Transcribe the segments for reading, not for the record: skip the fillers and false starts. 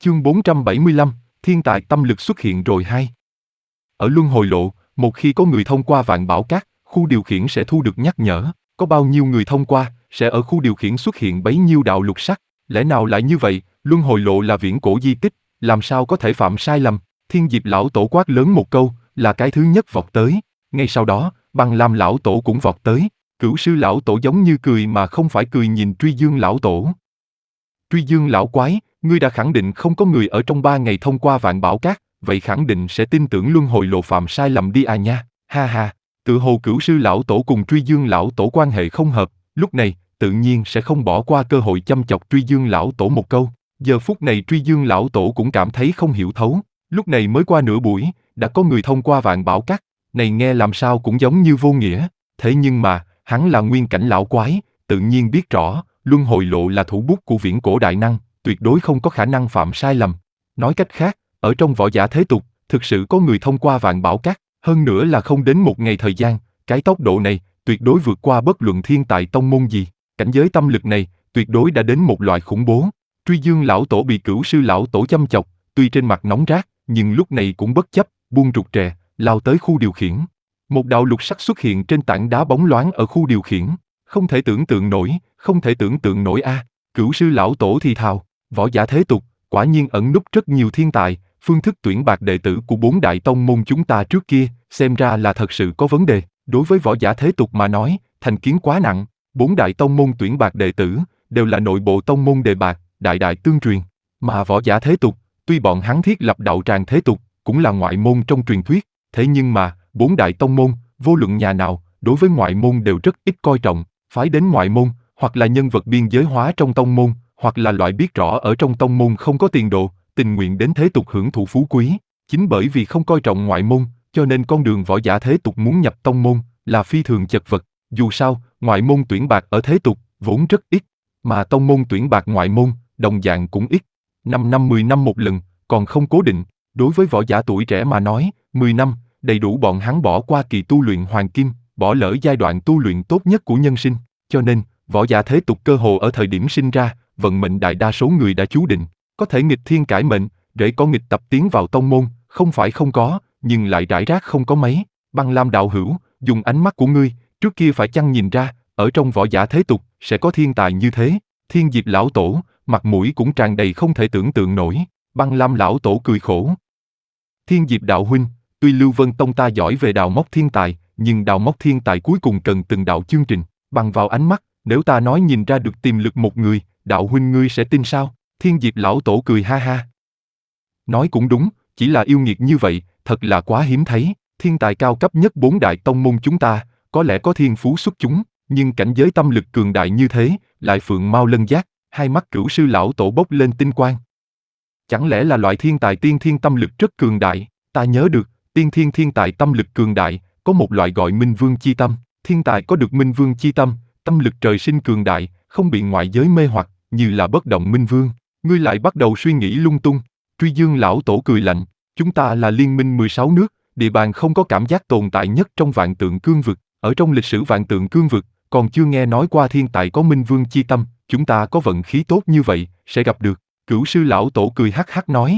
Chương 475, thiên tài tâm lực xuất hiện rồi hai. Ở luân hồi lộ, một khi có người thông qua vạn bảo các, khu điều khiển sẽ thu được nhắc nhở, có bao nhiêu người thông qua, sẽ ở khu điều khiển xuất hiện bấy nhiêu đạo lục sắc. Lẽ nào lại như vậy? Luân hồi lộ là viễn cổ di tích, làm sao có thể phạm sai lầm? Thiên Diệp lão tổ quát lớn một câu, là cái thứ nhất vọt tới. Ngay sau đó, Băng Lam lão tổ cũng vọt tới. Cửu sư lão tổ giống như cười mà không phải cười nhìn Truy Dương lão tổ. Truy Dương lão quái, ngươi đã khẳng định không có người ở trong 3 ngày thông qua vạn bảo các, vậy khẳng định sẽ tin tưởng luân hồi lộ phạm sai lầm đi à nha, ha ha. Tự hồ Cửu sư lão tổ cùng Truy Dương lão tổ quan hệ không hợp, lúc này tự nhiên sẽ không bỏ qua cơ hội châm chọc Truy Dương lão tổ một câu. Giờ phút này Truy Dương lão tổ cũng cảm thấy không hiểu thấu, lúc này mới qua nửa buổi, đã có người thông qua vạn bảo các, này nghe làm sao cũng giống như vô nghĩa. Thế nhưng mà, hắn là nguyên cảnh lão quái, tự nhiên biết rõ, luân hồi lộ là thủ bút của viễn cổ đại năng, tuyệt đối không có khả năng phạm sai lầm. Nói cách khác, ở trong võ giả thế tục, thực sự có người thông qua vạn bảo các, hơn nữa là không đến một ngày thời gian, cái tốc độ này, tuyệt đối vượt qua bất luận thiên tài tông môn gì. Cảnh giới tâm lực này, tuyệt đối đã đến một loại khủng bố. Truy Dương lão tổ bị Cửu sư lão tổ châm chọc, tuy trên mặt nóng rát, nhưng lúc này cũng bất chấp, buông rụt rè, lao tới khu điều khiển. Một đạo lục sắc xuất hiện trên tảng đá bóng loáng ở khu điều khiển. Không thể tưởng tượng nổi, không thể tưởng tượng nổi a. Cửu sư lão tổ thì thào, võ giả thế tục, quả nhiên ẩn núp rất nhiều thiên tài, phương thức tuyển bạt đệ tử của 4 đại tông môn chúng ta trước kia, xem ra là thật sự có vấn đề. Đối với võ giả thế tục mà nói, thành kiến quá nặng, 4 đại tông môn tuyển bạt đệ tử, đều là nội bộ tông môn đề bạt, đại đại tương truyền. Mà võ giả thế tục, tuy bọn hắn thiết lập đạo tràng thế tục, cũng là ngoại môn trong truyền thuyết, thế nhưng mà, 4 đại tông môn, vô luận nhà nào, đối với ngoại môn đều rất ít coi trọng. Phái đến ngoại môn, hoặc là nhân vật biên giới hóa trong tông môn, hoặc là loại biết rõ ở trong tông môn không có tiền đồ, tình nguyện đến thế tục hưởng thụ phú quý. Chính bởi vì không coi trọng ngoại môn, cho nên con đường võ giả thế tục muốn nhập tông môn là phi thường chật vật. Dù sao, ngoại môn tuyển bạt ở thế tục vốn rất ít, mà tông môn tuyển bạt ngoại môn đồng dạng cũng ít. 5 năm 10 năm một lần, còn không cố định. Đối với võ giả tuổi trẻ mà nói, 10 năm đầy đủ bọn hắn bỏ qua kỳ tu luyện hoàng kim, bỏ lỡ giai đoạn tu luyện tốt nhất của nhân sinh, cho nên, võ giả thế tục cơ hồ ở thời điểm sinh ra, vận mệnh đại đa số người đã chú định, có thể nghịch thiên cải mệnh, để có nghịch tập tiến vào tông môn, không phải không có, nhưng lại rải rác không có mấy. Băng Lam đạo hữu, dùng ánh mắt của ngươi, trước kia phải chăng nhìn ra, ở trong võ giả thế tục, sẽ có thiên tài như thế. Thiên Diệp lão tổ, mặt mũi cũng tràn đầy không thể tưởng tượng nổi. Băng Lam lão tổ cười khổ. Thiên Diệp đạo huynh, tuy Lưu Vân Tông ta giỏi về đào móc thiên tài, nhưng đào móc thiên tài cuối cùng cần từng đạo chương trình, bằng vào ánh mắt, nếu ta nói nhìn ra được tiềm lực một người, đạo huynh ngươi sẽ tin sao? Thiên Diệp lão tổ cười ha ha. Nói cũng đúng, chỉ là yêu nghiệt như vậy, thật là quá hiếm thấy, thiên tài cao cấp nhất 4 đại tông môn chúng ta, có lẽ có thiên phú xuất chúng, nhưng cảnh giới tâm lực cường đại như thế, lại phượng mao lân giác, hai mắt Cửu sư lão tổ bốc lên tinh quang. Chẳng lẽ là loại thiên tài tiên thiên tâm lực rất cường đại? Ta nhớ được, tiên thiên thiên tài tâm lực cường đại, có một loại gọi Minh Vương chi tâm, thiên tài có được Minh Vương chi tâm, tâm lực trời sinh cường đại, không bị ngoại giới mê hoặc, như là bất động Minh Vương. Ngươi lại bắt đầu suy nghĩ lung tung. Truy Dương lão tổ cười lạnh, chúng ta là liên minh 16 nước, địa bàn không có cảm giác tồn tại nhất trong vạn tượng cương vực, ở trong lịch sử vạn tượng cương vực, còn chưa nghe nói qua thiên tài có Minh Vương chi tâm, chúng ta có vận khí tốt như vậy, sẽ gặp được. Cửu sư lão tổ cười hắc hắc nói.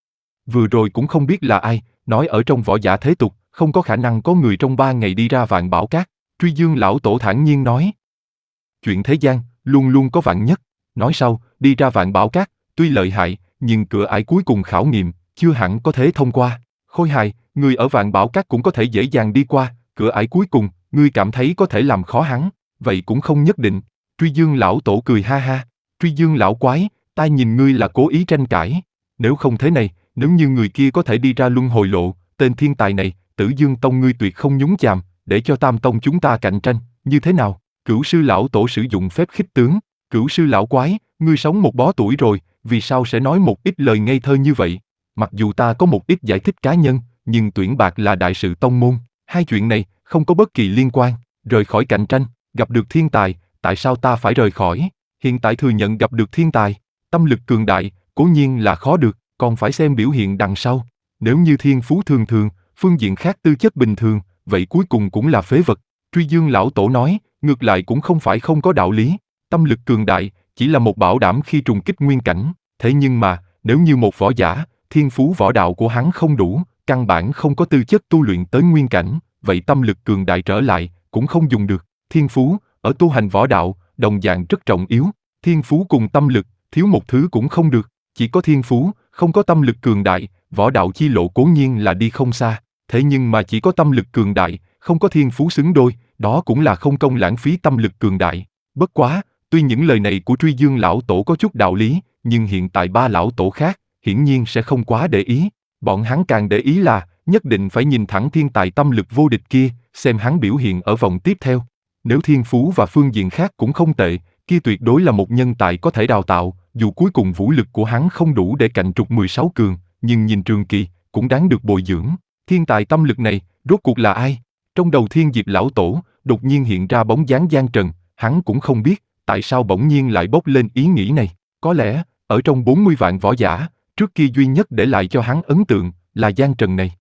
Vừa rồi cũng không biết là ai, nói ở trong võ giả thế tục, không có khả năng có người trong 3 ngày đi ra vạn bảo các. Truy Dương lão tổ thản nhiên nói. Chuyện thế gian, luôn luôn có vạn nhất. Nói sau, đi ra vạn bảo các, tuy lợi hại, nhưng cửa ải cuối cùng khảo nghiệm, chưa hẳn có thể thông qua. Khôi hài, người ở vạn bảo các cũng có thể dễ dàng đi qua, cửa ải cuối cùng, ngươi cảm thấy có thể làm khó hắn, vậy cũng không nhất định. Truy Dương lão tổ cười ha ha. Truy Dương lão quái, ta nhìn ngươi là cố ý tranh cãi. Nếu không thế này, nếu như người kia có thể đi ra luân hồi lộ, tên thiên tài này, Tử Dương Tông ngươi tuyệt không nhúng chàm, để cho Tam Tông chúng ta cạnh tranh, như thế nào? Cửu sư lão tổ sử dụng phép khích tướng. Cửu sư lão quái, ngươi sống một bó tuổi rồi, vì sao sẽ nói một ít lời ngây thơ như vậy? Mặc dù ta có một ít giải thích cá nhân, nhưng tuyển bạt là đại sự tông môn, hai chuyện này không có bất kỳ liên quan. Rời khỏi cạnh tranh, gặp được thiên tài, tại sao ta phải rời khỏi? Hiện tại thừa nhận gặp được thiên tài, tâm lực cường đại, cố nhiên là khó được, còn phải xem biểu hiện đằng sau. Nếu như thiên phú thường thường, phương diện khác tư chất bình thường, vậy cuối cùng cũng là phế vật. Truy Dương lão tổ nói, ngược lại cũng không phải không có đạo lý. Tâm lực cường đại, chỉ là một bảo đảm khi trùng kích nguyên cảnh, thế nhưng mà, nếu như một võ giả, thiên phú võ đạo của hắn không đủ, căn bản không có tư chất tu luyện tới nguyên cảnh, vậy tâm lực cường đại trở lại, cũng không dùng được. Thiên phú, ở tu hành võ đạo, đồng dạng rất trọng yếu. Thiên phú cùng tâm lực, thiếu một thứ cũng không được. Chỉ có thiên phú, không có tâm lực cường đại, võ đạo chi lộ cố nhiên là đi không xa. Thế nhưng mà chỉ có tâm lực cường đại, không có thiên phú xứng đôi, đó cũng là không công lãng phí tâm lực cường đại. Bất quá, tuy những lời này của Truy Dương lão tổ có chút đạo lý, nhưng hiện tại ba lão tổ khác, hiển nhiên sẽ không quá để ý. Bọn hắn càng để ý là, nhất định phải nhìn thẳng thiên tài tâm lực vô địch kia, xem hắn biểu hiện ở vòng tiếp theo. Nếu thiên phú và phương diện khác cũng không tệ, kia tuyệt đối là một nhân tài có thể đào tạo, dù cuối cùng vũ lực của hắn không đủ để cạnh trục 16 cường, nhưng nhìn trường kỳ, cũng đáng được bồi dưỡng. Thiên tài tâm lực này, rốt cuộc là ai? Trong đầu Thiên Diệp lão tổ, đột nhiên hiện ra bóng dáng Giang Trần, hắn cũng không biết, tại sao bỗng nhiên lại bốc lên ý nghĩ này. Có lẽ, ở trong 40 vạn võ giả, trước kia duy nhất để lại cho hắn ấn tượng, là Giang Trần này.